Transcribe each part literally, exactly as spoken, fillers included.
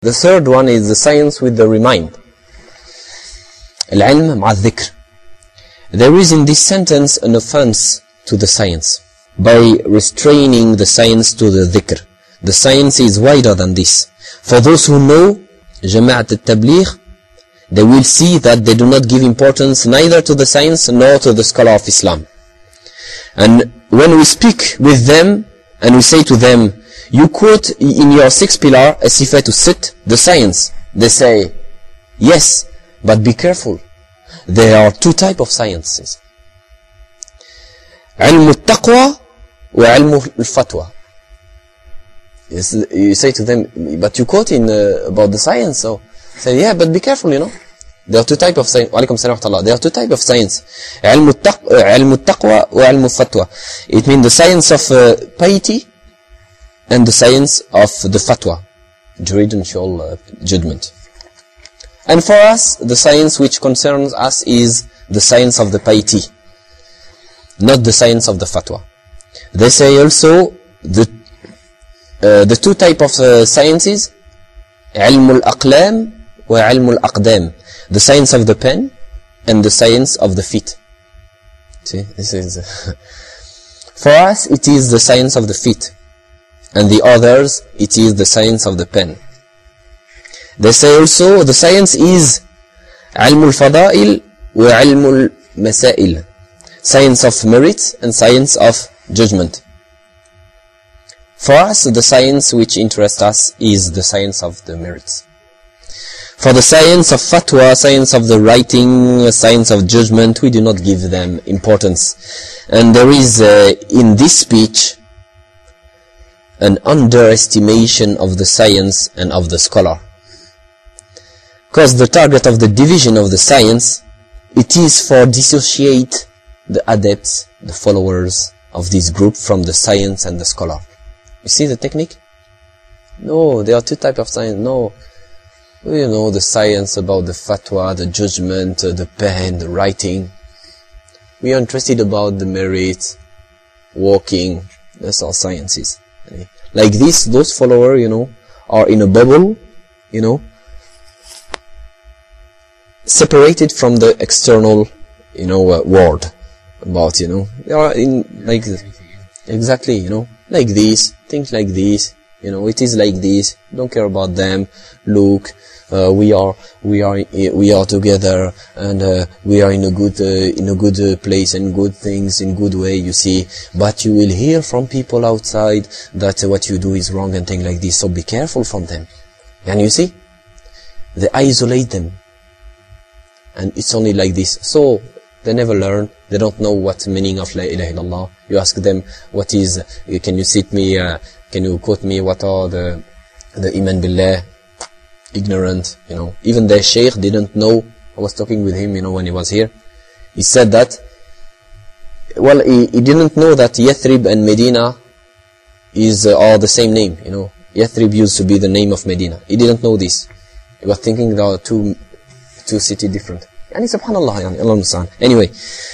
The third one is the science with the remind. العلم مع الذكر. There is in this sentence an offense to the science by restraining the science to the dhikr. The science is wider than this. For those who know Jama'at al-Tabligh, they will see that they do not give importance neither to the science nor to the scholar of Islam. And when we speak with them and we say to them, you quote in your sixth pillar, as-sifat sit, the science. They say, yes, but be careful. There are two types of sciences. علم التقوى وعلم الفتوى. You say to them, but you quote in uh, about the science, so say, yeah, but be careful, you know. There are two types of science. Walaikum salam wa rahmatullah. There are two types of science. علم التقوى وعلم الفتوى. It means the science of uh, piety and the science of the fatwa, jurisprudential uh, judgment. And for us, the science which concerns us is the science of the piety, not the science of the fatwa. They say also the uh, the two type of uh, sciences, علم الأقلام وعلم الأقدام, the science of the pen and the science of the feet. See, this is uh, for us it is the science of the feet, and the others it is the science of the pen. They say also the science is علم الفضائل وعلم المسائل, science of merit and science of judgment. For us, the science which interests us is the science of the merits. For the science of fatwa, science of the writing, science of judgment, we do not give them importance. And there is uh, in this speech an underestimation of the science and of the scholar. Because the target of the division of the science, it is for dissociate the adepts, the followers of this group from the science and the scholar. You see the technique? No, there are two types of science. No, you know, the science about the fatwa, the judgment, uh, the pen, the writing. We are interested about the merit, walking. That's all sciences. Like this, those followers, you know, are in a bubble, you know, separated from the external, you know, uh, world. About, you know, they are in like this. Exactly, you know, like this, things like this, you know, it is like this. Don't care about them. Look, uh, we are, we are, we are together, and uh, we are in a good, uh, in a good uh, place and good things in good way. You see, but you will hear from people outside that uh, what you do is wrong and things like this. So be careful from them. And you see, they isolate them, and it's only like this. So they never learn. They don't know what meaning of La ilaha illallah. You ask them, what is, uh, can you cite me, uh, can you quote me, what are the, the Iman Billah? Ignorant, you know. Even the Shaykh didn't know. I was talking with him, you know, when he was here. He said that, well, he, he didn't know that Yathrib and Medina is, uh, are the same name, you know. Yathrib used to be the name of Medina. He didn't know this. He was thinking there are two, two cities different. Yani subhanallah, yani, Allah Musa'an. Anyway,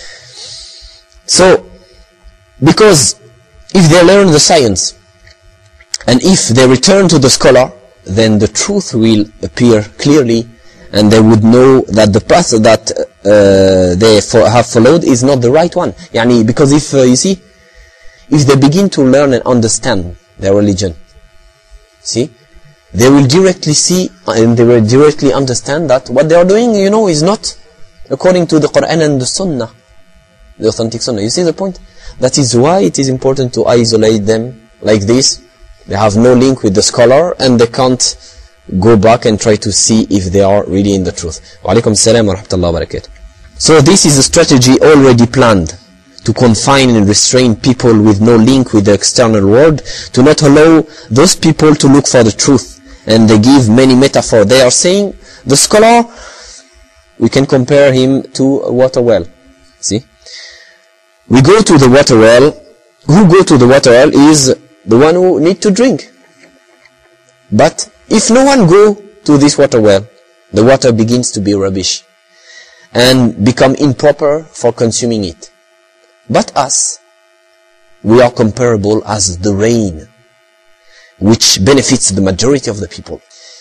so, because if they learn the science, and if they return to the scholar, then the truth will appear clearly, and they would know that the path that uh, they fo- have followed is not the right one. Yani, because if, uh, you see, if they begin to learn and understand their religion, see, they will directly see, and they will directly understand that what they are doing, you know, is not according to the Quran and the Sunnah, the authentic Sunnah. You see the point? That is why it is important to isolate them like this. They have no link with the scholar, and they can't go back and try to see if they are really in the truth. Wa alaikum salam wa rahmatullahi wa barakatuh. So this is a strategy already planned to confine and restrain people with no link with the external world, to not allow those people to look for the truth. And they give many metaphors. They are saying, the scholar, we can compare him to a water well. See? We go to the water well. Who go to the water well is the one who need to drink. But if no one go to this water well, the water begins to be rubbish and become improper for consuming it. But us, we are comparable as the rain, which benefits the majority of the people.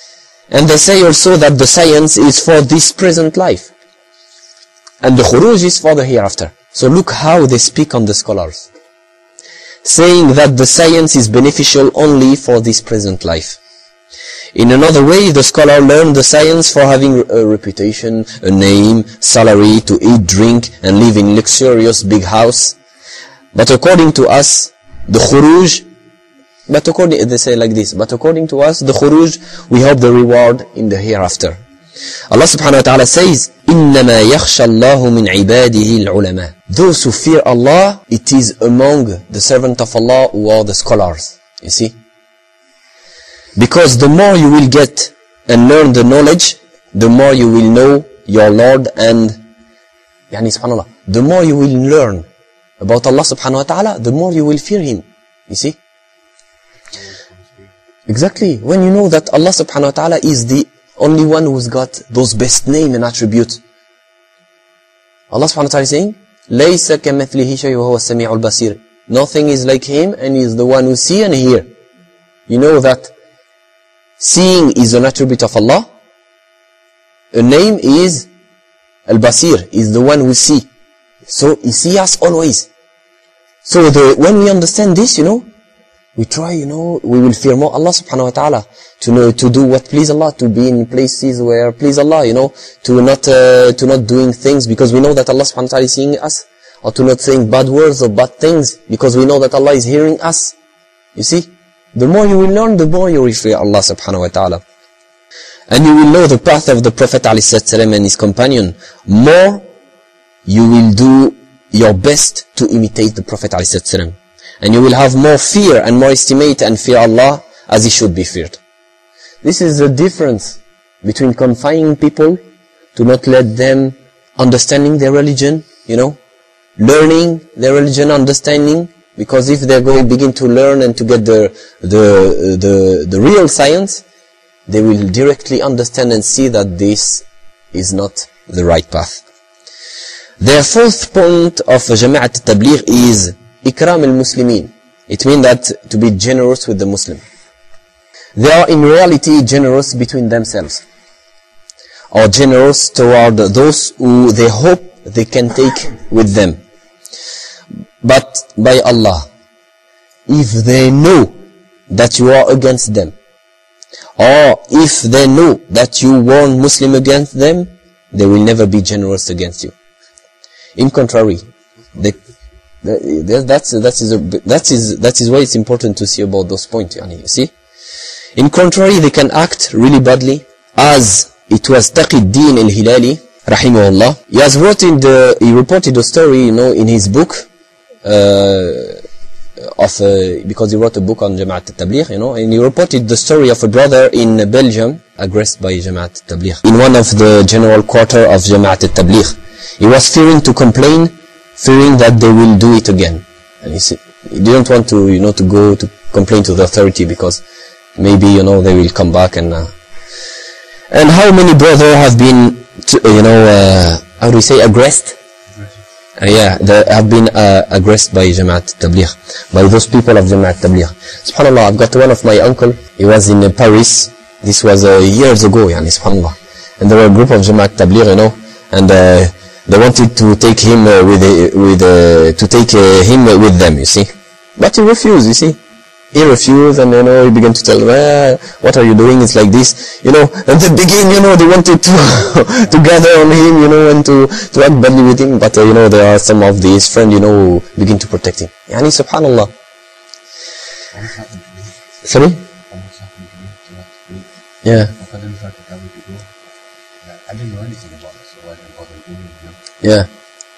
And they say also that the science is for this present life. And the khuruj is for the hereafter. So look how they speak on the scholars. Saying that the science is beneficial only for this present life. In another way, the scholar learned the science for having a reputation, a name, salary, to eat, drink, and live in luxurious big house. But according to us, the khuruj, but according, they say like this, but according to us, the khuruj, we hope the reward in the hereafter. Allah subhanahu wa ta'ala says, إِنَّمَا يَخْشَى اللَّهُ مِنْ عِبَادِهِ الْعُلَمَاءِ. Those who fear Allah, it is among the servants of Allah who are the scholars. You see? Because the more you will get and learn the knowledge, the more you will know your Lord, and yani subhanallah, the more you will learn about Allah subhanahu wa ta'ala, the more you will fear Him. You see? Exactly. When you know that Allah subhanahu wa ta'ala is the only one who's got those best name and attribute. Allah subhanahu wa ta'ala is saying, لَيْسَ كَمَثْلِهِ شَيْءٌ وَهُوَ السَّمِيعُ الْبَصِيرُ. Nothing is like Him, and He is the one who see and hear. You know that seeing is an attribute of Allah. A name is Al-Basir, is the one who see. So He sees us always. So the, when we understand this, you know, we try, you know, we will fear more Allah subhanahu wa ta'ala, to know, to do what please Allah, to be in places where please Allah, you know, to not, uh, to not doing things because we know that Allah subhanahu wa ta'ala is seeing us, or to not saying bad words or bad things because we know that Allah is hearing us. You see? The more you will learn, the more you will fear Allah subhanahu wa ta'ala. And you will know the path of the Prophet ﷺ and his companion. More you will do your best to imitate the Prophet ﷺ. And you will have more fear and more estimate and fear Allah as He should be feared. This is the difference between confining people to not let them understanding their religion, you know, learning their religion, understanding, because if they're going to begin to learn and to get the, the, the, the real science, they will directly understand and see that this is not the right path. Their fourth point of Jama'at al-Tabligh is Ikram al-Muslimin. It means that to be generous with the Muslim. They are in reality generous between themselves, or generous toward those who they hope they can take with them. But by Allah, if they know that you are against them, or if they know that you warn Muslim against them, they will never be generous against you. In contrary, they That's that is a, that is that is why it's important to see about those points. You see, in contrary, they can act really badly, as it was Taqi-ud-Din al-Hilali, rahimahullah. He has wrote in the he reported a story, you know, in his book uh, of uh, because he wrote a book on Jama'at al-Tabligh, you know, and he reported the story of a brother in Belgium aggressed by Jama'at al-Tabligh in one of the general quarter of Jama'at al-Tabligh. He was fearing to complain, fearing that they will do it again, and he said he didn't want to, you know, to go to complain to the authority because maybe, you know, they will come back and uh, and how many brothers have been, to, you know, uh, how do we say, aggressed? Uh, yeah, they have been uh, aggressed by Jama'at Tabligh, by those people of Jama'at Tabligh. Subhanallah, I've got one of my uncle. He was in uh, Paris. This was uh, years ago, yani, subhanallah. And there were a group of Jama'at Tabligh, you know, and uh, they wanted to take him uh, with uh, with uh, to take uh, him with them, you see, but he refused. You see, he refused, and you know he began to tell them, eh, "What are you doing? It's like this, you know." And they begin, you know, they wanted to to gather on him, you know, and to to act badly with him. But uh, you know, there are some of his friends, you know, who begin to protect him. Yani, subhanallah. Sorry. Yeah. I didn't know anything about it, so I didn't bother doing it. Yeah.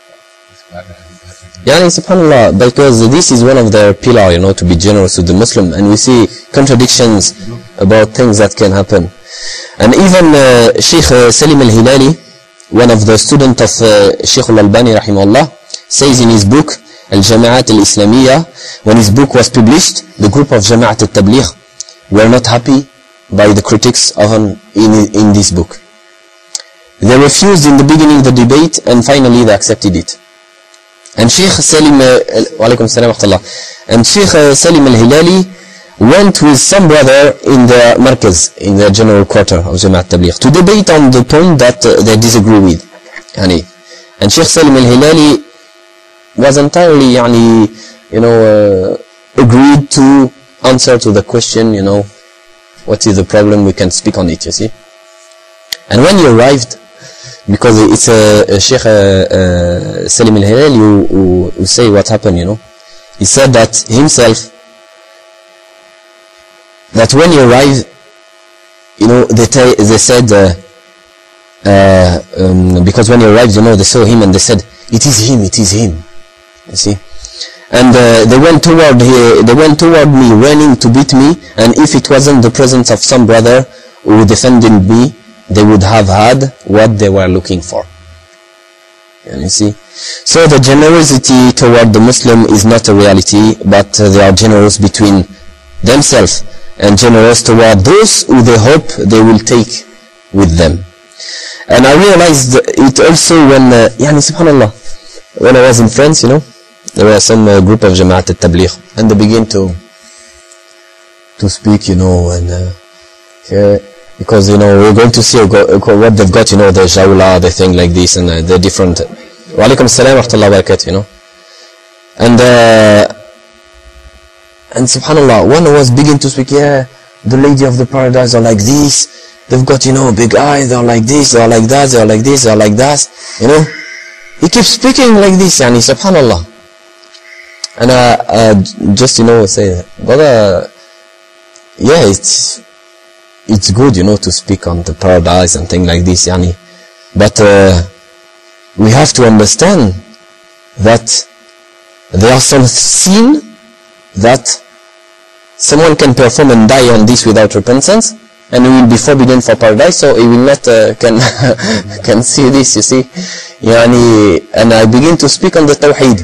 Yani, subhanallah, because this is one of their pillars, you know, to be generous to the Muslim, and we see contradictions about things that can happen. And even uh, Sheikh uh, Salim al-Hilali, one of the students of uh, Sheikh al-Albani rahimahullah, says in his book Al-Jama'at al-Islamiyya, when his book was published, the group of Jama'at al-Tabligh were not happy by the critics of an, in, in this book. They refused in the beginning the debate, and finally they accepted it. And Sheikh Salim, uh, wa alaikum salam wa rahmatullah. And Sheikh uh, Salim al-Hilali went with some brother in the markaz, in the general quarter of Jama'at Tabligh, to debate on the point that uh, they disagree with. Yani, and Sheikh Salim al-Hilali was entirely, yani, you know, uh, agreed to answer to the question, you know, what is the problem, we can speak on it, you see. And when he arrived, because it's a, a Sheikh uh, uh, Salim al-Hilali who, who, who say what happened, you know. He said that himself, that when he arrived, you know, they, they said, uh, uh, um, because when he arrived, you know, they saw him and they said, it is him, it is him, you see. And uh, they went toward he, they went toward me, running to beat me, and if it wasn't the presence of some brother who defended me, they would have had what they were looking for. And you see, so the generosity toward the Muslim is not a reality, but uh, they are generous between themselves and generous toward those who they hope they will take with them. And I realized it also when, uh, yani subhanallah, when I was in France, you know, there were some uh, group of Jama'at al-Tabligh, and they began to to speak, you know, and uh, yeah, because, you know, we're going to see what they've got, you know, the jawla, the thing like this, and uh, the different. Wa alaikum assalam wa rahmatullahi wa barakatuh, you know. And uh, and subhanallah, one was beginning to speak, yeah, the lady of the paradise are like this, they've got, you know, big eyes, they're like this, they're like that, they're like this, they're like that, you know. He keeps speaking like this, yani, subhanallah. And uh, uh, just, you know, say, brother, yeah, it's it's good, you know, to speak on the paradise and things like this, yani. But uh, we have to understand that there are some sin that someone can perform and die on this without repentance, and he will be forbidden for paradise, so he will not uh, can can see this, you see. Yani, and I begin to speak on the Tawheed,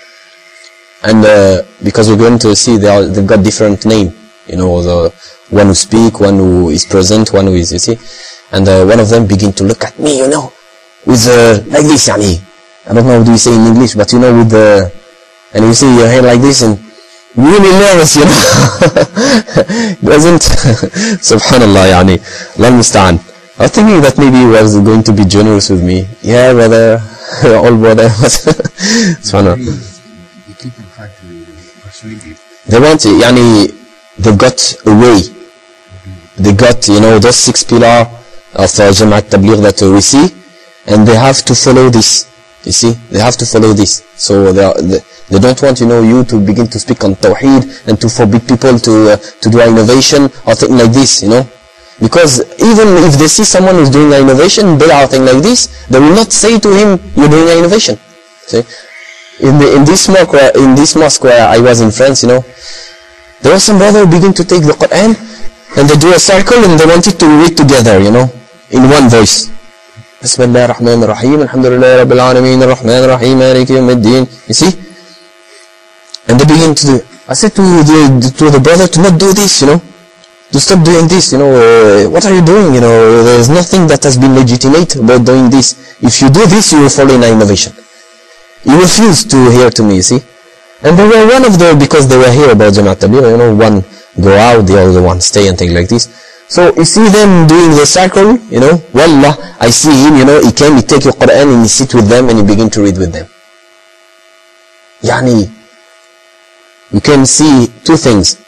and uh, because we're going to see they are, they've got different name, you know, the one who speak, one who is present, one who is, you see, and uh, one of them begin to look at me, you know, with uh, like this, yani, I don't know what do you say in English, but you know, with the, and you see your hair like this, and really nervous, you know. Doesn't subhanallah, yani, Allah musta'an. I was thinking that maybe he was going to be generous with me. Yeah, brother, all brother. Subhanallah. You keep on trying to persuade you. They want, yani, they've got a way. They got, you know, those six pillars of uh, Jama'at Tabligh that uh, we see, and they have to follow this. You see, they have to follow this. So they are, they, they don't want, you know, you to begin to speak on Tawheed and to forbid people to uh, to do innovation or things like this, you know. Because even if they see someone who's doing an innovation, bid'ah or thing like this, they will not say to him, you're doing an innovation. See, in the in this mosque where, in this mosque where I was in France, you know, there was some brother who begin to take the Quran and they do a circle and they wanted to read together, you know, in one voice. Bismillah ar-Rahman ar-Rahim, Alhamdulillah Rabbil Alameen, ar-Rahman ar-Rahim, Maliki Yawmiddin. You see? And they begin to do, I said to the, to the brother to not do this, you know, to stop doing this, you know, uh, what are you doing, you know, there is nothing that has been legitimate about doing this. If you do this, you will fall in innovation. He refused to hear to me, you see. And they were one of the, because they were here about Jama'at Tabligh, you know, one go out, the other one stay and things like this. So you see them doing the circle, you know, wallah, I see him, you know, he came, he take your Quran and he sit with them and he begin to read with them. Yani, you can see two things.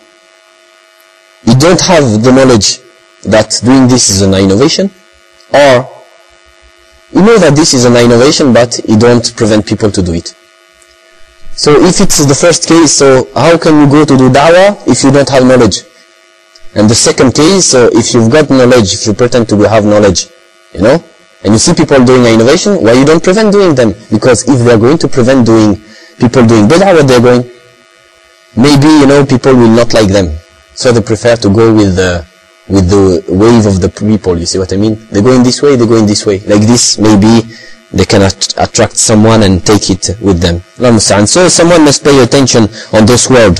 You don't have the knowledge that doing this is an innovation, or you know that this is an innovation, but you don't prevent people to do it. So if it's the first case, so how can you go to do da'wah if you don't have knowledge? And the second case, so if you've got knowledge, if you pretend to have knowledge, you know, and you see people doing innovation, why you don't prevent doing them? Because if they're going to prevent doing, people doing bid'ah, what they're going, maybe, you know, people will not like them. So they prefer to go with the, with the wave of the people, you see what I mean? They go in this way, they go in this way. Like this, maybe they can at attract someone and take it with them. And so someone must pay attention on those words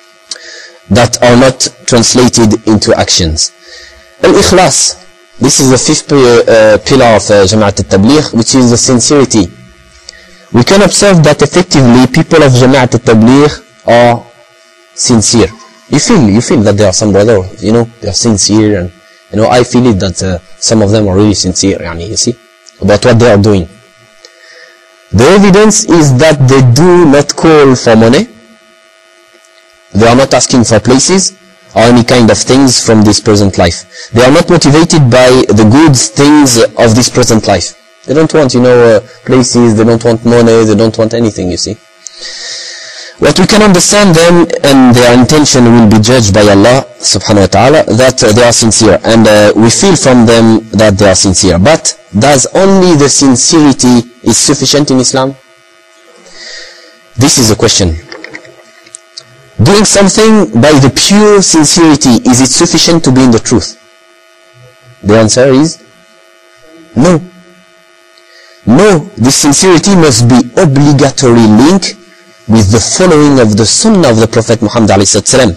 that are not translated into actions. Al-Ikhlas, this is the fifth uh, pillar of uh, Jama'at al-Tabligh, which is the sincerity. We can observe that effectively people of Jama'at al-Tabligh are sincere. You feel, you feel that there are some brother, you know, they are sincere, and you know, I feel it that uh, some of them are really sincere, yani, you see, about what they are doing. The evidence is that they do not call for money. They are not asking for places or any kind of things from this present life. They are not motivated by the good things of this present life. They don't want, you know, uh, places, they don't want money, they don't want anything, you see. What we can understand them, and their intention will be judged by Allah subhanahu wa ta'ala, that uh, they are sincere. And uh, we feel from them that they are sincere. But does only the sincerity is sufficient in Islam? This is the question. Doing something by the pure sincerity, is it sufficient to be in the truth? The answer is no. No, this sincerity must be obligatory link with the following of the sunnah of the Prophet Muhammad alayhi salam.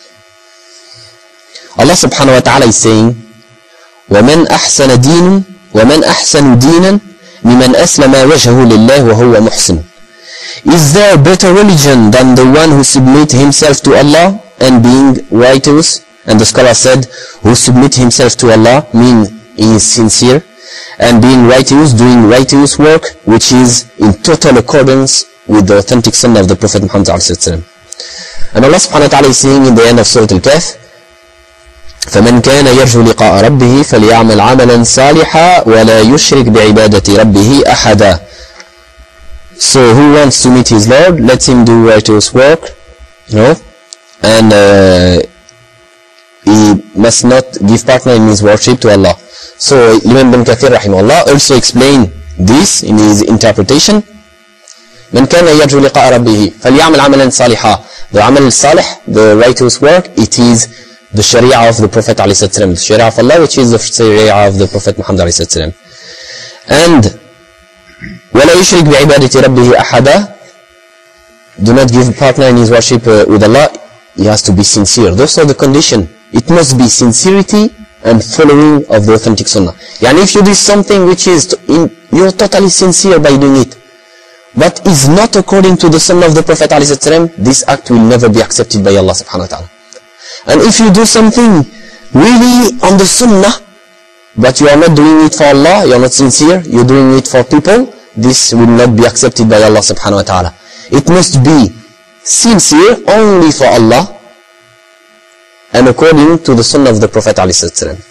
Allah subhanahu wa ta'ala is saying, وَمَنْ أَحْسَنَ دِينٌ وَمَنْ أَحْسَنُ دِينًا مِمَنْ أَسْلَمَ وَجْهَهُ لِلَّهِ وَهُوَ مُحْسِنٌ. Is there a better religion than the one who submit himself to Allah and being righteous? And the scholar said, who submit himself to Allah mean he is sincere, and being righteous, doing righteous work, which is in total accordance with the authentic sunnah of the Prophet Muhammad alayhi salam. And Allah subhanahu wa ta'ala is saying in the end of Surah Al-Kahf, فَمَنْ كَانَ يَرْجُو لِقَاءَ رَبِّهِ فَلْيَعْمَلْ عَمَلًا صَالِحًا وَلَا يُشْرِكْ بِعِبَادَةِ رَبِّهِ أَحَدًا. So who wants to meet his Lord, let him do righteous work, you know, and uh, he must not give partner in his worship to Allah. So Imam Ibn Kathir rahimahullah also explained this in his interpretation. من كان يرجو لقاء ربه فليعمل عملا صالحا. The amal salih, the righteous work, it is the sharia of the Prophet alayhi salam, the sharia of Allah, which is the sharia of the Prophet Muhammad alayhi salam. And ولا يشرك بعبادة ربه أحدا. Do not give partner in his worship uh, with Allah. He has to be sincere. Those are the condition. It must be sincerity and following of the authentic sunnah. Yani if you do something which is to, in, you're totally sincere by doing it, but is not according to the sunnah of the Prophet ﷺ, this act will never be accepted by Allah subhanahu wa ta'ala. And if you do something really on the sunnah, but you are not doing it for Allah, you are not sincere, you're doing it for people, this will not be accepted by Allah subhanahu wa ta'ala. It must be sincere only for Allah and according to the sunnah of the Prophet ﷺ.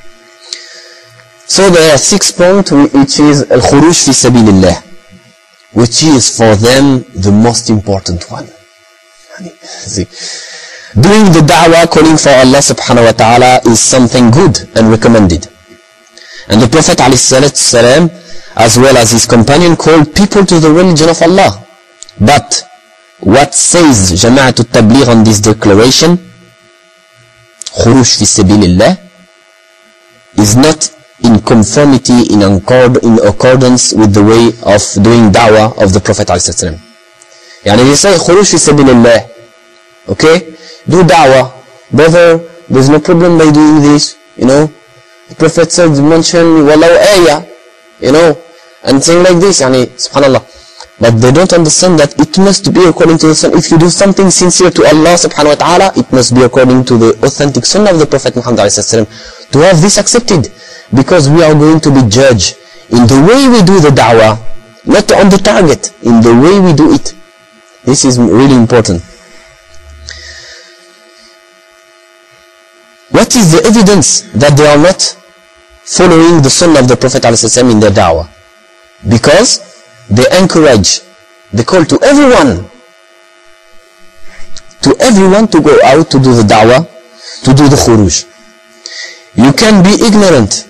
So there are six points, which is al-khuruj fi sabilillah, which is for them the most important one. See, doing the da'wah, calling for Allah subhanahu wa ta'ala, is something good and recommended. And the Prophet ﷺ, as well as his companion, called people to the religion of Allah. But what says Jama'at al-Tabligh on this declaration, khuruj fi sabilillah, is not in conformity, in, accord, in accordance with the way of doing da'wah of the Prophet ﷺ. Yani they say khuruj fi sabilillah, okay, do da'wah, brother, there's no problem by doing this, you know, the Prophet said, mention walau ayah, you know, and things like this, yani, subhanallah. But they don't understand that it must be according to the sunnah. If you do something sincere to Allah subhanahu wa ta'ala, it must be according to the authentic sunnah of the Prophet Muhammad ﷺ to have this accepted. Because we are going to be judged in the way we do the da'wah, not on the target, in the way we do it. This is really important. What is the evidence that they are not following the sunnah of the Prophet ﷺ in their da'wah? Because they encourage, they call to everyone, to everyone to go out to do the da'wah, to do the khuruj. You can be ignorant,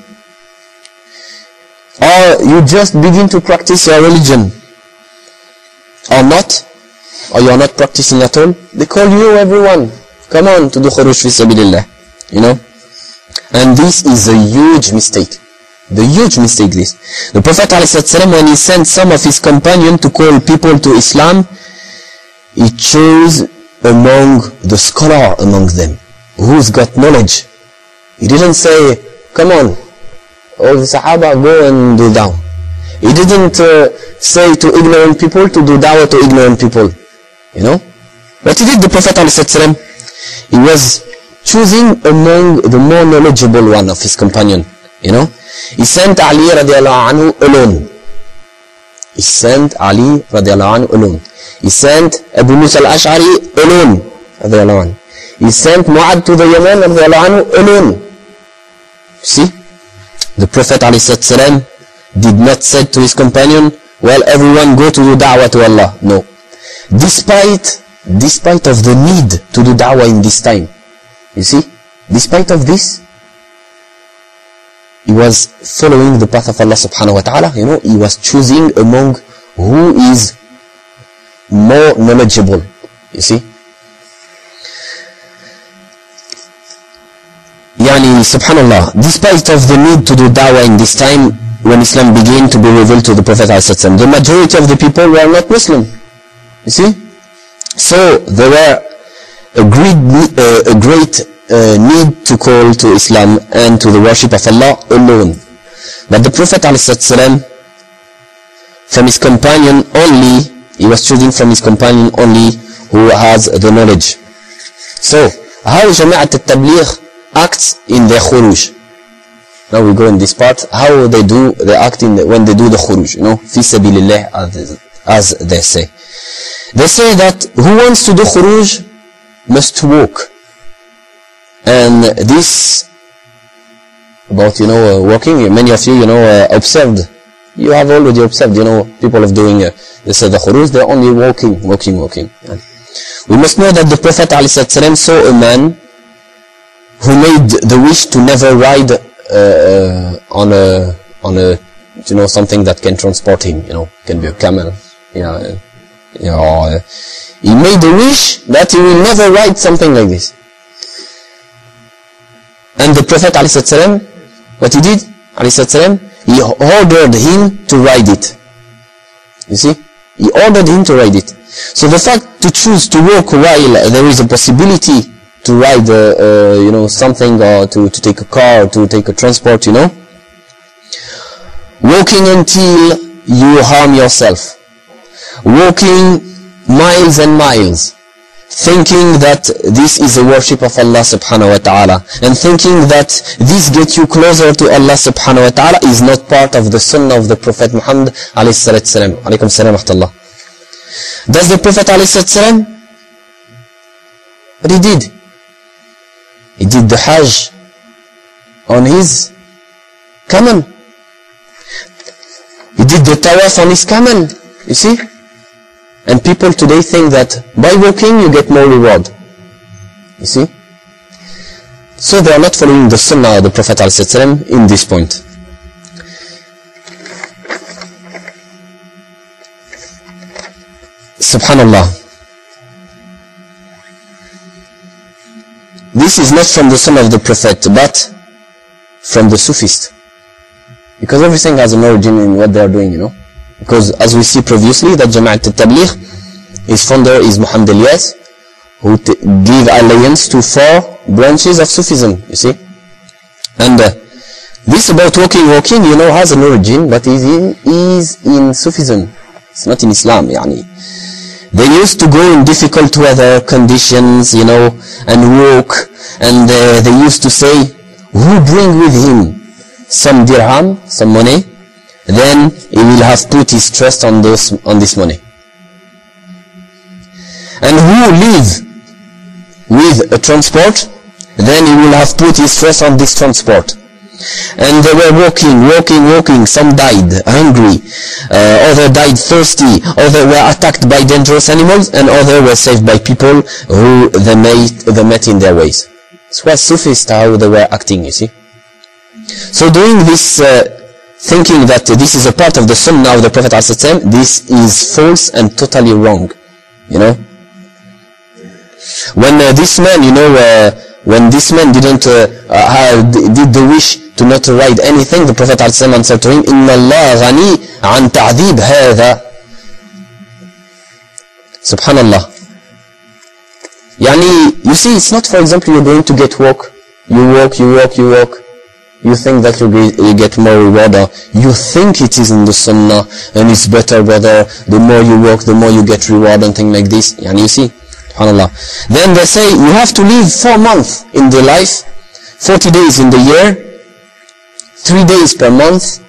or you just begin to practice your religion, or not, or you are not practicing at all. They call you, everyone, come on to do khuruj fi sabilillah, you know. And this is a huge mistake. The huge mistake this. The Prophet ﷺ, when he sent some of his companions to call people to Islam, he chose among the scholar among them, who's got knowledge. He didn't say, come on, all the Sahaba, go and do da'wah. He didn't uh, say to ignorant people to do da'wah to ignorant people. You know? What he did, the Prophet ﷺ, He was choosing among the more knowledgeable one of his companion, you know. He sent Ali radiallahu anhu alone. He sent Ali radiallahu anhu alone. He sent Abu Musa al-Ash'ari alone radiallahu anhu. He sent Mu'ad to the Yemen radiallahu anhu alone. See? The Prophet ﷺ did not say to his companion, well, everyone go to do da'wah to Allah. No. Despite, despite of the need to do da'wah in this time. You see? Despite of this, he was following the path of Allah subhanahu wa ta'ala. You know, he was choosing among who is more knowledgeable. You see? Yani, subhanallah, despite of the need to do da'wah in this time, when Islam began to be revealed to the Prophet ﷺ, the majority of the people were not Muslim. You see? So, there were a great, uh, a great uh, need to call to Islam and to the worship of Allah alone. But the Prophet ﷺ, from his companion only, he was choosing from his companion only who has the knowledge. So, how Jama'at al-Tabligh acts in their khuruj. Now we go in this part, how they do, they act in the, when they do the khuruj, you know, fi sabilillah, as, as they say. They say that who wants to do khuruj must walk. And this, about, you know, uh, walking, many of you, you know, uh, observed. You have already observed, you know, people of doing, uh, they say the khuruj, they're only walking, walking, walking. And we must know that the Prophet ﷺ saw a man who made the wish to never ride uh, uh, on a, on a, you know, something that can transport him, you know, can be a camel, you know, uh, you know, uh, he made the wish that he will never ride something like this. And the Prophet ﷺ, what he did, ﷺ, he ordered him to ride it. You see? He ordered him to ride it. So the fact to choose to walk while there is a possibility to ride, uh, uh, you know, something, or to, to take a car, or to take a transport, you know. Walking until you harm yourself. Walking miles and miles. Thinking that this is the worship of Allah subhanahu wa ta'ala. And thinking that this gets you closer to Allah subhanahu wa ta'ala is not part of the sunnah of the Prophet Muhammad alayhi salatu salam. Alaykum salam wa rahmatullah. Does the Prophet alayhi salatu salam? What he did? He did the Hajj on his camel. He did the Tawaf on his camel. You see? And people today think that by walking you get more reward. You see? So they are not following the Sunnah of the Prophet ﷺ in this point. Subhanallah. This is not from the Sunnah of the Prophet, but from the Sufist. Because everything has an origin in what they are doing, you know. Because as we see previously, that Jama'at al-Tabligh, his founder is Muhammad Ilyas, who t- gave alliance to four branches of Sufism, you see. And uh, this about walking, walking, you know, has an origin, but is in, is in Sufism. It's not in Islam, yani. They used to go in difficult weather conditions, you know, and walk, and uh, they used to say, who bring with him some dirham, some money, then he will have put his trust on those, on this money. And who live with a transport, then he will have put his trust on this transport. And they were walking, walking, walking. Some died hungry, uh, others died thirsty, others were attacked by dangerous animals, and others were saved by people who they met, they met in their ways. It was Sufist how they were acting, you see. So doing this, uh, thinking that this is a part of the Sunnah of the Prophet ﷺ, this is false and totally wrong, you know. When uh, this man, you know, uh, when this man didn't uh, uh, did the wish to not ride anything, the Prophet ﷺ answered to him, "Inna Allah ghani an ta'dib hadha." Subhanallah. Yani, you see, it's not, for example, you're going to get walk, you walk, you walk, you walk, you think that you get, you get more reward, or you think it is in the Sunnah, and it's better, brother, the more you walk, the more you get reward, and things like this. Yani, you see, SubhanAllah. Then they say you have to live four months in the life, forty days in the year, three days per month.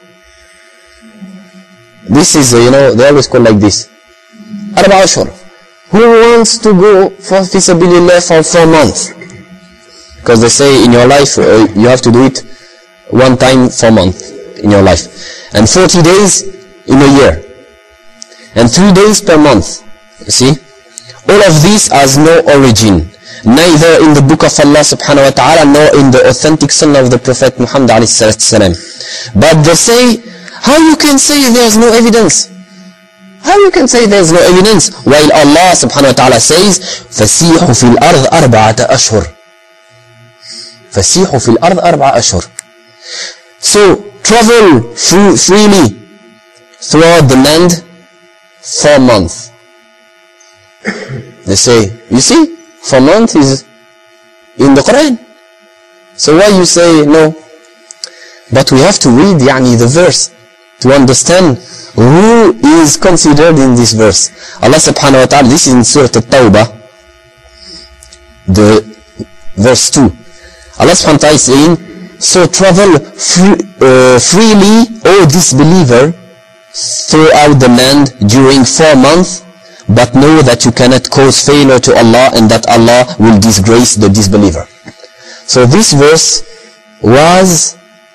This is, uh, you know, they always call like this. Arba ashur. Who wants to go for fi sabilillah for four months? Because they say in your life uh, you have to do it one time four months in your life, and forty days in a year, and three days per month. You see, all of these has no origin, neither in the book of Allah subhanahu wa ta'ala nor in the authentic sunnah of the Prophet Muhammad alayhi salatu salam. But they say, how you can say there's no evidence? How you can say there's no evidence while Allah subhanahu wa ta'ala says فَسِيحُ فِي الْأَرْضِ أَرْبَعَةَ أَشْهُرٍ فَسِيحُ فِي الْأَرْضِ أَرْبَعَةَ أَشْهُرٍ. So travel free, freely throughout the land for a month. They say, you see, four months is in the Quran. So why you say no? But we have to read yani, the verse to understand who is considered in this verse. Allah subhanahu wa ta'ala, this is in Surah At-Tawbah, the verse two. Allah subhanahu wa ta'ala is saying, so travel free, uh, freely, O disbeliever, throughout the land during four months, but know that you cannot cause failure to Allah and that Allah will disgrace the disbeliever. So this verse was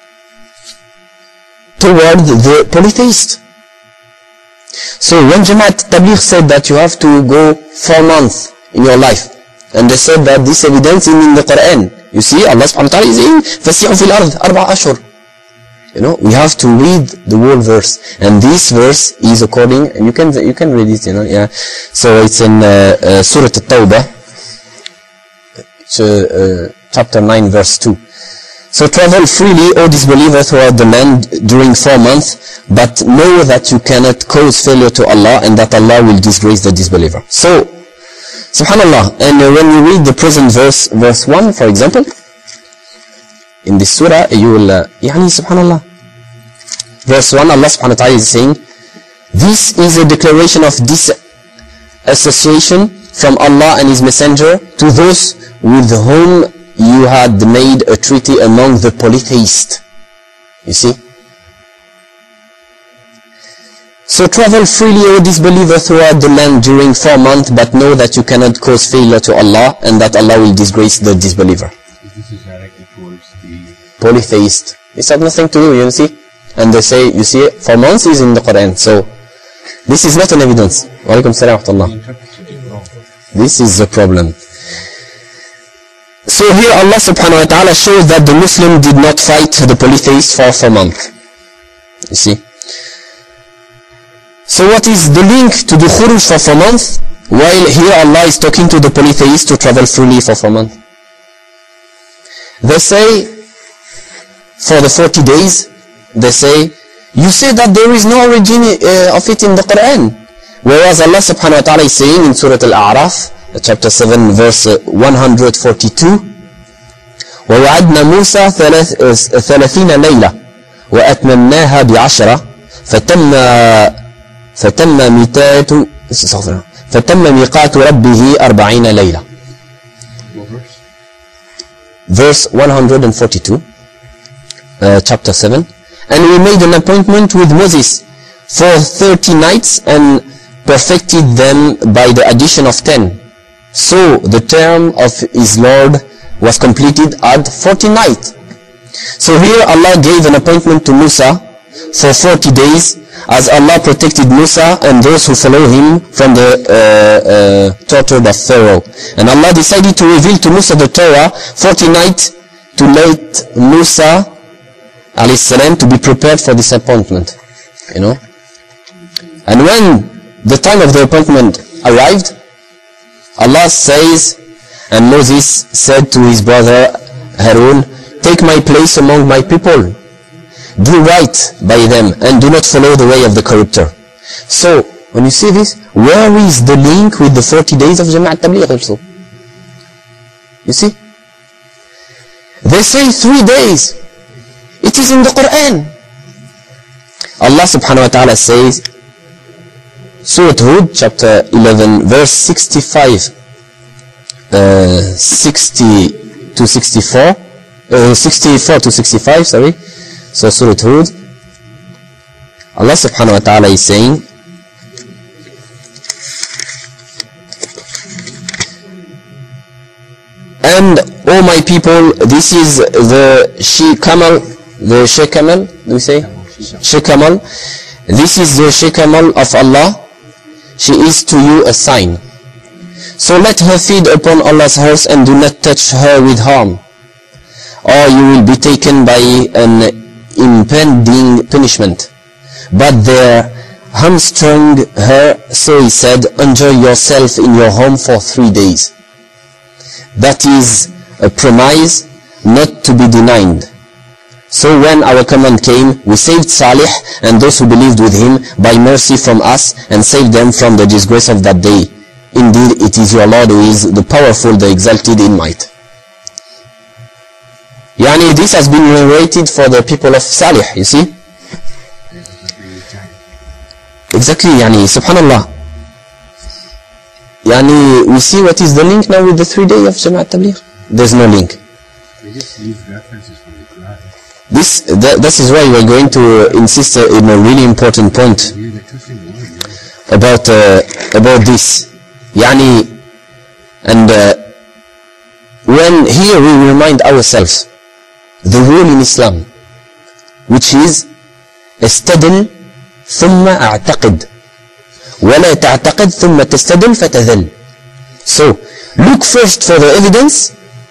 toward the polytheist. So when Jama'at Tabligh said that you have to go four months in your life, and they said that this evidence is in the Quran, you see, Allah subhanahu wa ta'ala is saying, فَسِيحُ فِي الْأَرْضِ أَرْبَعَ أَشْهُرٍ. You know, we have to read the whole verse, and this verse is according, and you can you can read it, you know, yeah. So it's in uh, uh, Surah At-Tawbah, uh, uh, chapter nine, verse two. So travel freely, O disbeliever, throughout the land during four months, but know that you cannot cause failure to Allah, and that Allah will disgrace the disbeliever. So, subhanallah, and uh, when you read the present verse, verse one, for example, in this surah, you will, uh, yani, subhanallah, verse one, Allah subhanahu wa ta'ala is saying, this is a declaration of disassociation from Allah and His Messenger to those with whom you had made a treaty among the polytheists. You see? So travel freely, O disbeliever, throughout the land during four months, but know that you cannot cause failure to Allah, and that Allah will disgrace the disbeliever. This is directed towards the polytheist. It's got nothing to do, you see? And they say, you see, four months is in the Quran, so this is not an evidence. Wa alaikum salam wa rahmatullah. This is the problem. So here Allah subhanahu wa ta'ala shows that the Muslim did not fight the polytheists for four months. You see? So what is the link to the khuruj for four months, while here Allah is talking to the polytheists to travel freely for four months? They say, for the forty days, they say, you say that there is no origin uh, of it in the Quran. Whereas Allah subhanahu wa ta'ala is saying in Surah Al-A'raf, chapter seven, verse one hundred forty-two, وَوَعَدْنَا مُوسَى ثَلَثِينَ لَيْلَةً وَأَتْمَمْنَاهَا بِعَشْرَةٍ فَتَمَّ فَتَمَّ مِيقَاتُ فَتَمَّ مِيقَاتُ رَبِّهِ أَرْبَعِينَ لَيْلَةً. Verse one hundred forty-two, uh, chapter seven. And we made an appointment with Moses for thirty nights and perfected them by the addition of ten. So the term of his Lord was completed at forty nights. So here Allah gave an appointment to Musa for forty days, as Allah protected Musa and those who follow him from the uh, uh, torture of Pharaoh. And Allah decided to reveal to Musa the Torah forty nights to let Musa alayhi salam to be prepared for this appointment. You know? And when the time of the appointment arrived, Allah says, and Moses said to his brother Harun, take my place among my people. Do right by them and do not follow the way of the corrupter. So, when you see this, where is the link with the forty days of Jama'at Tabligh also? You see? They say three days. It is in the Quran. Allah subhanahu wa ta'ala says, Surah Hud, chapter eleven, verse sixty-five, uh, sixty to sixty-four, uh, sixty-four to sixty-five, sorry. So Surah Hud, Allah subhanahu wa ta'ala is saying, and O my people, this is the she camel, the she camel, do we say? She camel. This is the she camel of Allah. She is to you a sign. So let her feed upon Allah's horse and do not touch her with harm, or you will be taken by an impending punishment. But they hamstrung her, so he said, enjoy yourself in your home for three days. That is a promise not to be denied. So when our command came, we saved Salih and those who believed with him by mercy from us and saved them from the disgrace of that day. Indeed, it is your Lord who is the powerful, the exalted in might. Yani, this has been narrated for the people of Salih, you see? Exactly, yani, subhanallah. Yani, we see what is the link now with the three days of Jama'at Tabligh? There's no link. We just use references from the Quran. This, that, this is why we're going to insist uh, in a really important point about, uh, about this. Yani, and uh, when here we remind ourselves the rule in Islam, which is استدل ثم اعتقد ولا تعتقد ثم تستدل فتذل. So look first for the evidence,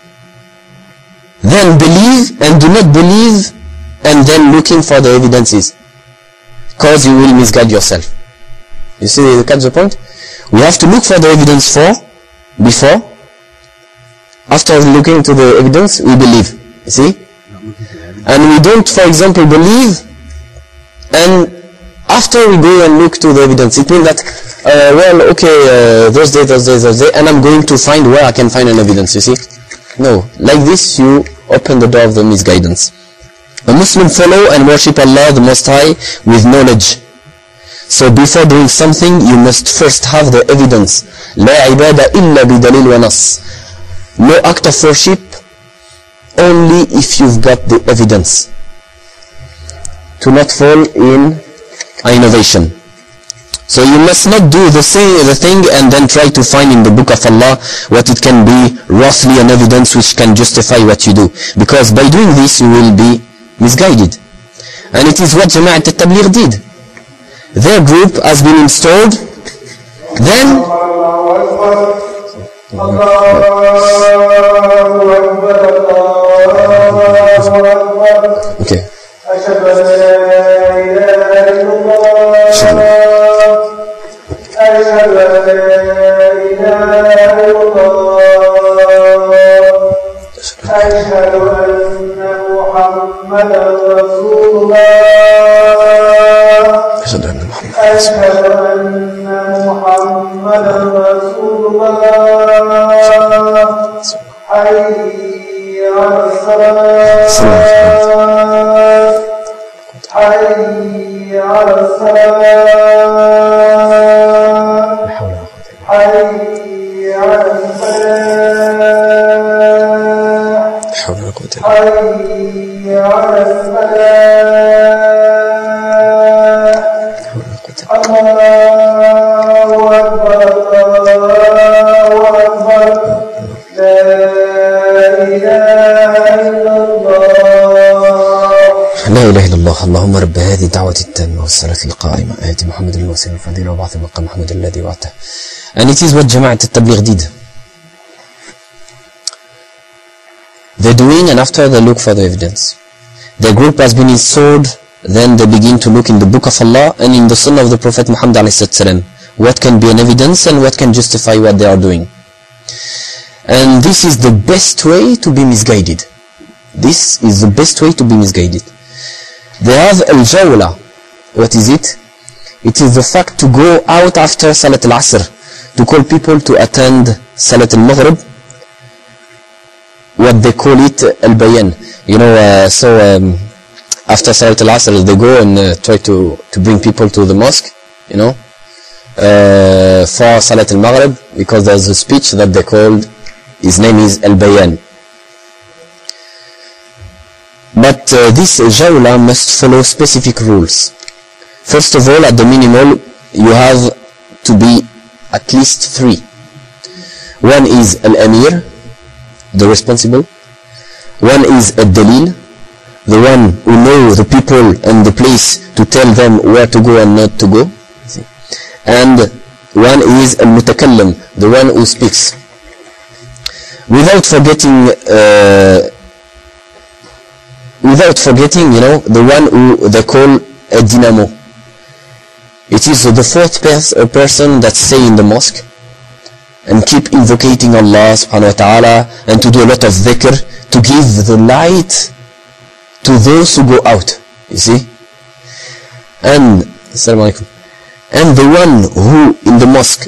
then believe, and do not believe and then looking for the evidences, because you will misguide yourself. You see, catch the point? We have to look for the evidence for before. After looking to the evidence, we believe. You see? And we don't, for example, believe and after we go and look to the evidence. It means that, uh, well, okay, uh, Thursday, Thursday, Thursday, and I'm going to find where I can find an evidence, you see? No. Like this, you open the door of the misguidance. A Muslim follow and worship Allah the Most High with knowledge. So before doing something, you must first have the evidence. لا عبادة إلا بدليل ونص. No act of worship only if you've got the evidence. To not fall in innovation. So you must not do the same the thing and then try to find in the book of Allah what it can be roughly an evidence which can justify what you do. Because by doing this you will be misguided. And it is what Jama'at al-Tabligh did. Their group has been installed, then okay. أشهد أن محمد رسول الله حي على الصلاة حي على الصلاة حي على الفلاح حي على الفلاح الله أكبر الله أكبر لا إله إلا الله لا إله إلا الله. اللهم رب هذه الدعوة التامة والصلاة القائمة آت محمد الوسيلة والفضيلة وبعث مقام محمود الذي وعدته. And it is what Jama'at al-Tabligh did. They're doing, and after they look for the evidence. Their group has been installed, then they begin to look in the book of Allah and in the Sunnah of the Prophet Muhammad alayhi salam. What can be an evidence and what can justify what they are doing. And this is the best way to be misguided. This is the best way to be misguided. They have al-jawla. What is it? It is the fact to go out after Salat al-Asr, to call people to attend Salat al-Maghrib, what they call it al-bayan. You know, uh, so um, after Salat al-Asr they go and uh, try to, to bring people to the mosque, you know, uh, for Salat al-Maghrib, because there's a speech that they called His name is Al-Bayan. But uh, this jawla must follow specific rules. First of all, at the minimum, you have to be at least three. One is Al-Amir, the responsible. One is Al-Dalil, the one who knows the people and the place to tell them where to go and not to go. And one is Al-Mutakallim, the one who speaks. Without forgetting, uh, without forgetting, you know, the one who they call a dynamo. It is the fourth pers person that stay in the mosque and keep invocating Allah subhanahu wa ta'ala and to do a lot of dhikr to give the light to those who go out, you see. And, assalamu alaikum, and the one who in the mosque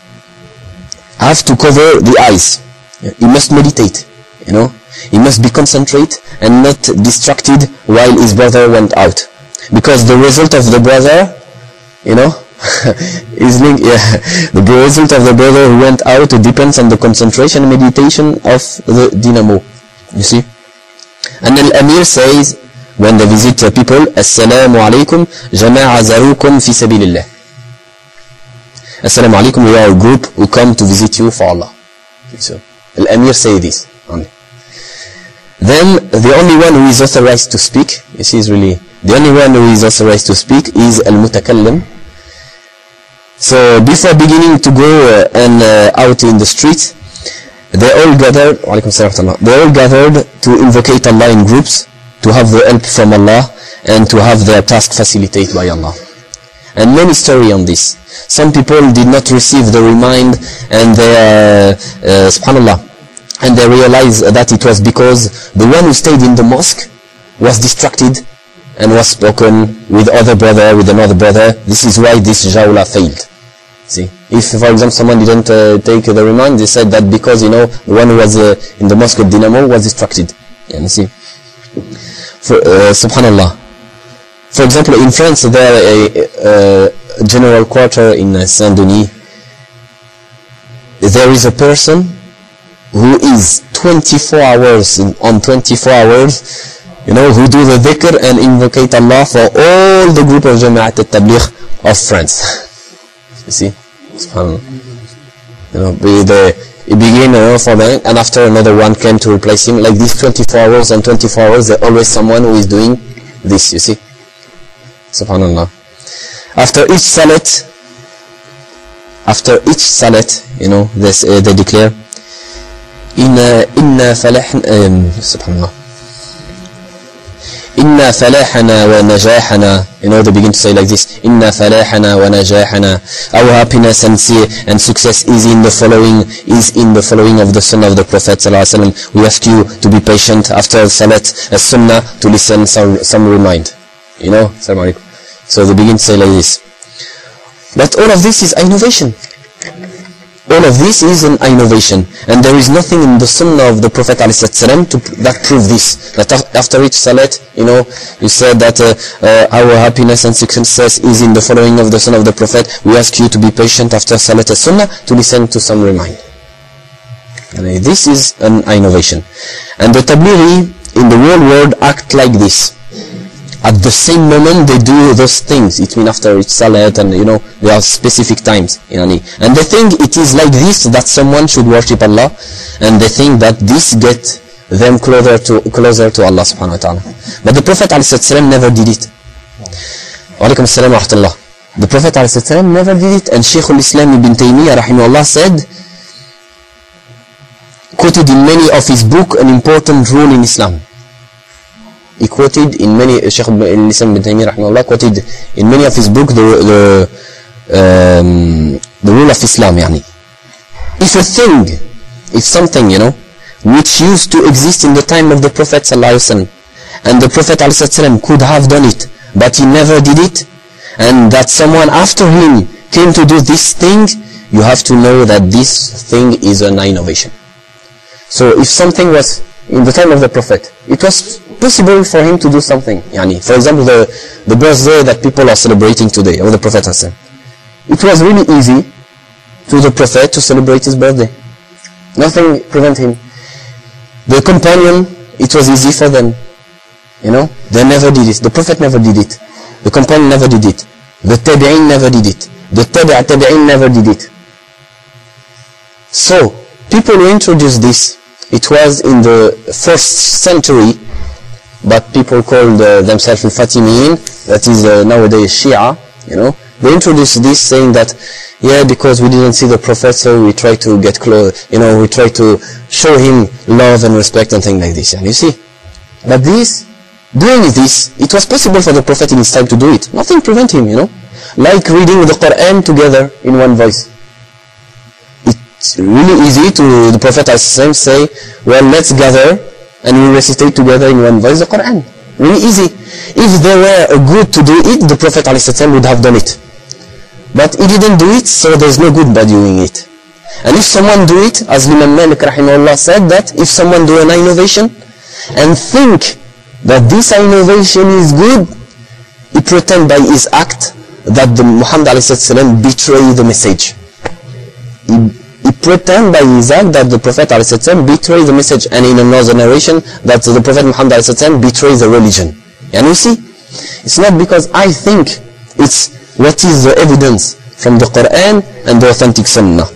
have to cover the eyes. He must meditate, you know. He must be concentrate and not distracted while his brother went out. Because the result of the brother, you know, is linked, yeah, the result of the brother who went out depends on the concentration and meditation of the dynamo, you see. And Al-Amir says, when they visit people, Assalamu alaikum, jama'a zarukum fi sabilillah. Assalamu alaikum, we are a group who come to visit you for Allah. So, Al-Amir say this only. Then, the only one who is authorized to speak, you see, is really, the only one who is authorized to speak is Al-Mutakallim. So, before beginning to go uh, and uh, out in the street, they all gathered, they all gathered to invocate Allah in groups, to have the help from Allah, and to have their task facilitated by Allah. And many story on this. Some people did not receive the remind, and they, uh, uh, subhanallah, and they realized that it was because the one who stayed in the mosque was distracted and was spoken with other brother, with another brother. This is why this jawla failed. See, if for example someone didn't uh, take the remind, they said that because, you know, the one who was uh, in the mosque at Dynamo was distracted. Yeah, you see. For, uh, subhanallah. For example, in France, there a, a general quarter in uh, Saint-Denis. There is a person who is twenty-four hours in, on twenty-four hours, you know, who do the dhikr and invocate Allah for all the group of Jama'at al-Tabligh of France. You see, subhanallah. You know, the, he began, you know, for them, and after another one came to replace him. Like these twenty-four hours and twenty-four hours, there's always someone who is doing this. You see, subhanallah. After each salat, after each salat, you know, this uh, they declare, Inna inna falahna, um, subhanallah. Inna falahana wa najahana, you know, they begin to say like this, Inna falahana wa najahana, our happiness and and success is in the following, is in the following of the sunnah of the Prophet sallallahu alaihi wasallam. We ask you to be patient after salat as sunnah to listen some, some remind, you know, assalamu alaikum. So they begin to say like this. But all of this is innovation. All of this is an innovation, and there is nothing in the sunnah of the Prophet ﷺ to that prove this. That after each salat, you know, you said that uh, uh, our happiness and success is in the following of the sunnah of the Prophet. We ask you to be patient after salat as sunnah to listen to some remind. And this is an innovation, and the Tablighi in the whole world act like this. At the same moment they do those things. It means after each salat, and you know, they have specific times, you know, and they think it is like this that someone should worship Allah, and they think that this get them closer to closer to Allah subhanahu wa ta'ala. But the Prophet ﷺ never did it. Wa alaikum assalam wa rahmatullah. The Prophet ﷺ never did it, and Shaykh al-Islam ibn Taymiyyah rahimahullah said, quoted in many of his book an important rule in Islam. He quoted in many, Shaykh al-Islam ibn Taymiyyah rahimahullah quoted in many of his books the, the, um, the rule of Islam, yani. If a thing, if something, you know, which used to exist in the time of the Prophet sallallahu alaihi wasallam, and the Prophet sallallahu alaihi wasallam could have done it, but he never did it, and that someone after him came to do this thing, you have to know that this thing is an innovation. So if something was in the time of the Prophet, it was possible for him to do something. Yani, for example, the, the birthday that people are celebrating today, of the Prophet ﷺ. It was really easy to the Prophet to celebrate his birthday. Nothing prevent him. The companion, it was easy for them. You know, they never did it. The Prophet never did it. The companion never did it. The tabi'in never did it. The tabi'a tabi'in never did it. So, people who introduced this, it was in the first century, but people called uh, themselves Fatimiyin, that is uh, nowadays Shia, you know. They introduced this saying that, yeah, because we didn't see the Prophet, so we try to get close, you know, we try to show him love and respect and things like this. And you see, but this, doing this, it was possible for the Prophet in his time to do it. Nothing prevent him, you know. Like reading the Quran together in one voice. It's really easy to the Prophet ﷺ say, well, let's gather and we recitate together in one voice the Quran. Really easy. If there were a good to do it, the Prophet ﷺ would have done it. But he didn't do it, so there's no good by doing it. And if someone do it, as Imam Malik rahimahullah said, that if someone do an innovation and think that this innovation is good, he pretend by his act that the Muhammad ﷺ betray the message. He, he pretend by his act that the Prophet ﷺ betray the message, and in another narration that the Prophet Muhammad ﷺ betray the religion. And you see, it's not because I think, it's what is the evidence from the Quran and the authentic Sunnah.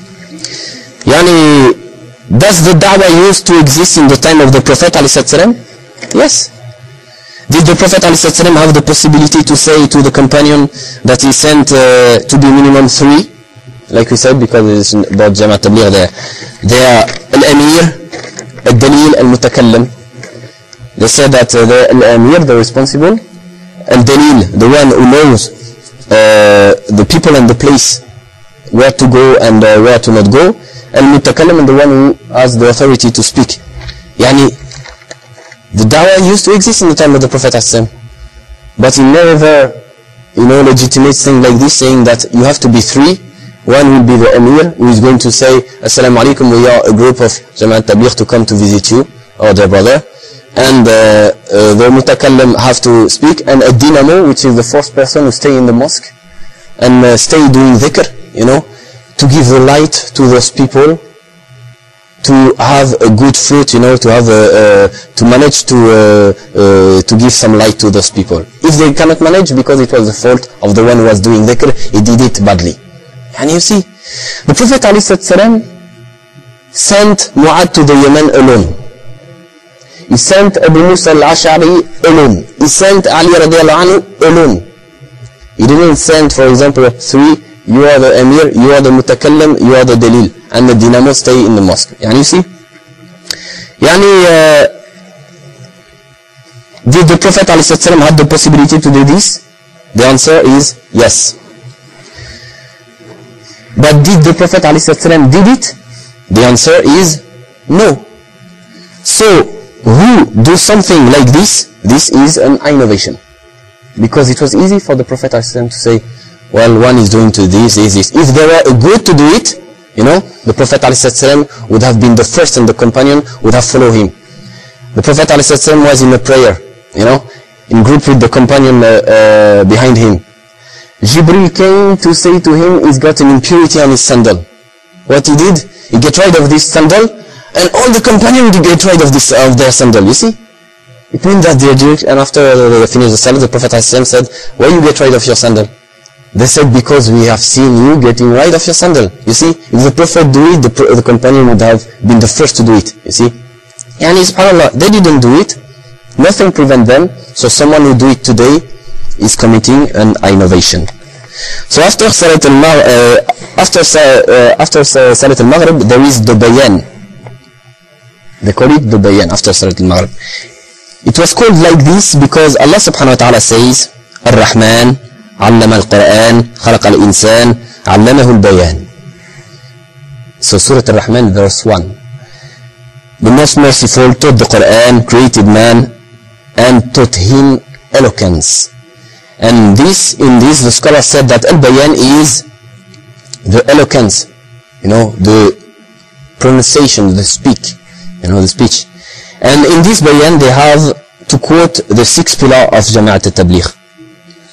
Yani, does the da'wah used to exist in the time of the Prophet ﷺ? Yes. Did the Prophet ﷺ have the possibility to say to the companion that he sent uh, to be minimum three? Like we said, because it's about Jamaat Tabligh there. They are Al-Amir, Al-Dalil, Al-Mutakallim. They said that uh, the Al-Amir, the responsible, Al-Dalil, the one who knows uh, the people and the place, where to go and uh, where to not go, Al-Mutakallim, and the one who has the authority to speak. Yani, the da'wah used to exist in the time of the Prophet ﷺ, but he never, you know, legitimates thing like this, saying that you have to be three. One will be the Amir, who is going to say, Assalamu alaikum, we are a group of Jamaat Tabligh to come to visit you, or their brother. And uh, uh, the Mutakallim have to speak, and a Dinamo, which is the fourth person who stay in the mosque, and uh, stay doing dhikr, you know, to give the light to those people, to have a good fruit, you know, to have a, uh, to manage to uh, uh, to give some light to those people. If they cannot manage, because it was the fault of the one who was doing dhikr, he did it badly. And you see, the Prophet ﷺ sent Mu'ad to the Yemen alone. He sent Abu Musa al-Ash'ari alone. He sent Ali radiallahu anhu alone. He didn't send, for example, three, you are the Amir, you are the Mutakallim, you are the Dalil, and the Dinamo stay in the mosque. Yani you see? Yani, uh, did the Prophet ﷺ have the possibility to do this? The answer is yes. But did the Prophet ﷺ did it? The answer is no. So, who do something like this? This is an innovation. Because it was easy for the Prophet ﷺ to say, well, one is doing to this, this, this. If there were a good to do it, you know, the Prophet ﷺ would have been the first, and the companion would have followed him. The Prophet ﷺ was in a prayer, you know, in group with the companion uh, uh, behind him. Jibril came to say to him, he's got an impurity on his sandal. What he did, he get rid of this sandal, and all the companions get rid of this of their sandal. You see, it means that they do it. And after they finished the salah, the Prophet ﷺ said, "Why you get rid of your sandal?" They said, "Because we have seen you getting rid of your sandal." You see, if the Prophet do it, the, the companion would have been the first to do it. You see, and subhanallah, they didn't do it. Nothing prevent them. So someone who do it today is committing an innovation. So after Salat al-Maghrib, uh, after uh, after Salat al-Maghrib, there is the Bayan. They call it the Bayan after Salat al-Maghrib. It was called like this because Allah subhanahu wa ta'ala says, Ar-Rahman, Allama al-Quran, Khalaqa al-Insan, Allamahu al-Bayan. So Surah Ar-Rahman, verse one. The most merciful taught the Quran, created man, and taught him eloquence. And this, in this, the scholar said that Al-Bayan is the eloquence, you know, the pronunciation, the speak, you know, the speech. And in this Bayan, they have to quote the six pillars of Jama'at al-Tabligh.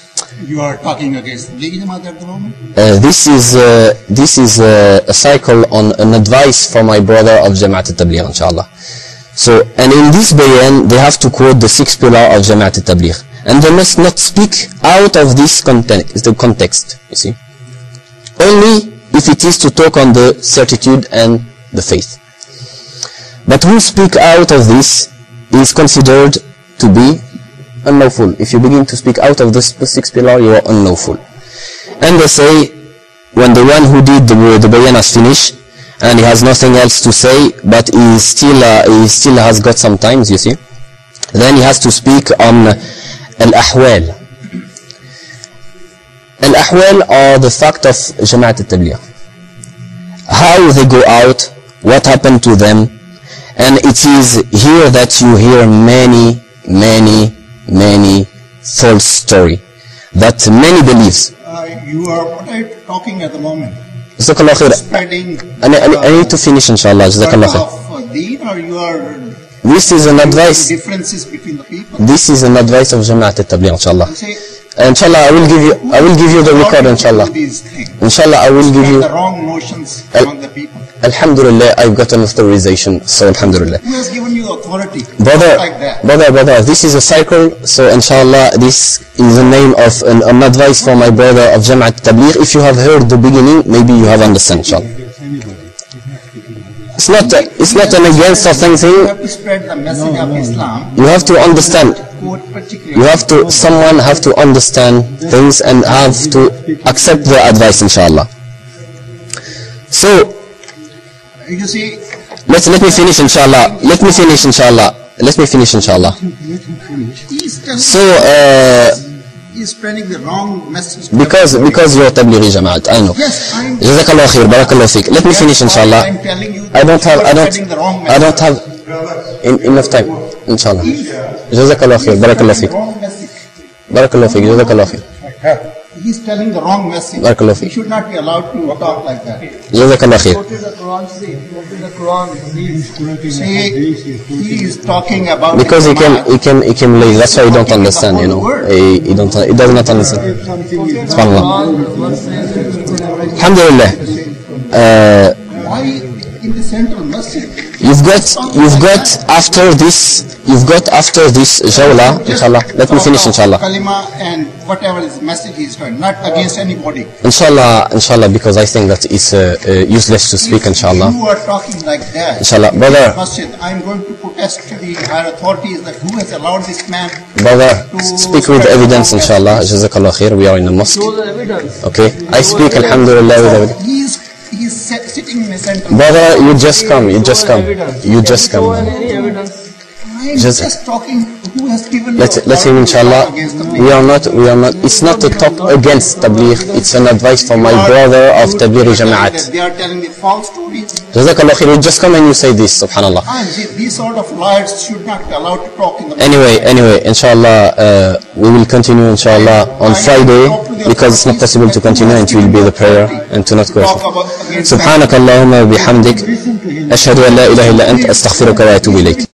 you are talking against the League Jamaat at the moment? Uh, this is uh, this is uh, a cycle on an advice for my brother of Jamaat al-Tabligh, inshallah. So, and in this bayan, they have to quote the six pillar of Jamaat al-Tabligh, and they must not speak out of this context. The context, you see, only if it is to talk on the certitude and the faith. But who speak out of this is considered to be unlawful. If you begin to speak out of the six pillar, you are unlawful. And they say, when the one who did the, the bayan has finished, and he has nothing else to say, but he still, uh, he still has got some time, you see, then he has to speak on al-ahwal. Al-ahwal are the fact of Jamaat al-Tabligh. How they go out, what happened to them, and it is here that you hear many, many, many false story that many believes. Uh, you are what are you talking at the moment? Jazakallah khair. Spreading. I, I, I need to finish, inshallah. Jazakallah khair. Of deen, or you are This is an advice. differences between the people. This is an advice of Jamaat al-Tabligh, inshallah. You say, Inshallah, I will give you. I will give you the record, inshallah. These things. Inshallah, I will give you. The wrong notions among the people. Alhamdulillah, I've got an authorization, so Alhamdulillah. Who has given you authority? Brother, Like that. brother, brother, this is a cycle, so inshallah, this is the name of an, an advice for my brother of Jamaat al-Tabligh. If you have heard the beginning, maybe you have understand, inshallah. It's not, a, it's not an against of You anything. have to spread the message of Islam. You have to understand. Quote particularly. You have to, someone have to understand things and have to accept the advice, inshallah. So, You see, let, let me finish, inshallah. Let me finish, inshallah. Let me finish, inshallah. he's, telling- So, uh, he's spreading the wrong message. because, because you're Tablighi Jamaat, I know. Yes, I'm. Jazakallah khair, barakallah fiqh. Let me finish, inshallah. I'm telling you. I don't have, I you're don't, spreading the wrong I don't message. have in, enough time, inshallah. Jazakallah khair, barakallah He's fiqh. telling the wrong message. Barakallah fiqh, jazakallah khair. He's telling the wrong message. Barakallah He fiqh. should not be allowed to talk like that. Jazakallah khair. Go to the Quran, see. Go to the Quran, please. See, he is talking about. Because he Jamaat. came, he came, he came late. That's why he don't understand, you know. He, he don't, he does not understand. Subhanallah. Alhamdulillah. Uh, Why in the central masjid? You've got, you've got after this, you've got after this jawla, inshallah. Let me finish, inshallah. Kalima and whatever his message is going, not against anybody. Inshallah, inshallah, because I think that it's uh, uh, useless to speak, inshallah. You are talking like that. Inshallah, brother, Masjid, I'm going to protest to the higher authorities that who has allowed this man. brother, speak with evidence, inshallah. Jazakallah khair. We are in the mosque. Show the evidence. Okay, I speak, alhamdulillah, with evidence. He's he's sit- sitting in the center. Brother, you just come, you just come, you just Show come. any evidence. I'm just- just, talking. Who has given Let you let him, authority inshallah. against the We are not, we are not. It's not a talk against Tabligh. It's an advice for my brother of Tabligh Jamaat. They are telling the false stories. Jazakallah khair. You just come and you say this, subhanallah. And the- these sort of liars should not be allowed to talk in the. Anyway, anyway, inshallah, uh, we will continue, inshallah, on Friday, because it's not possible to continue and it will be the prayer and to not go. Talk about against. سبحانك اللهم وبحمدك أشهد أن لا إله إلا أنت أستغفرك وأتوب إليك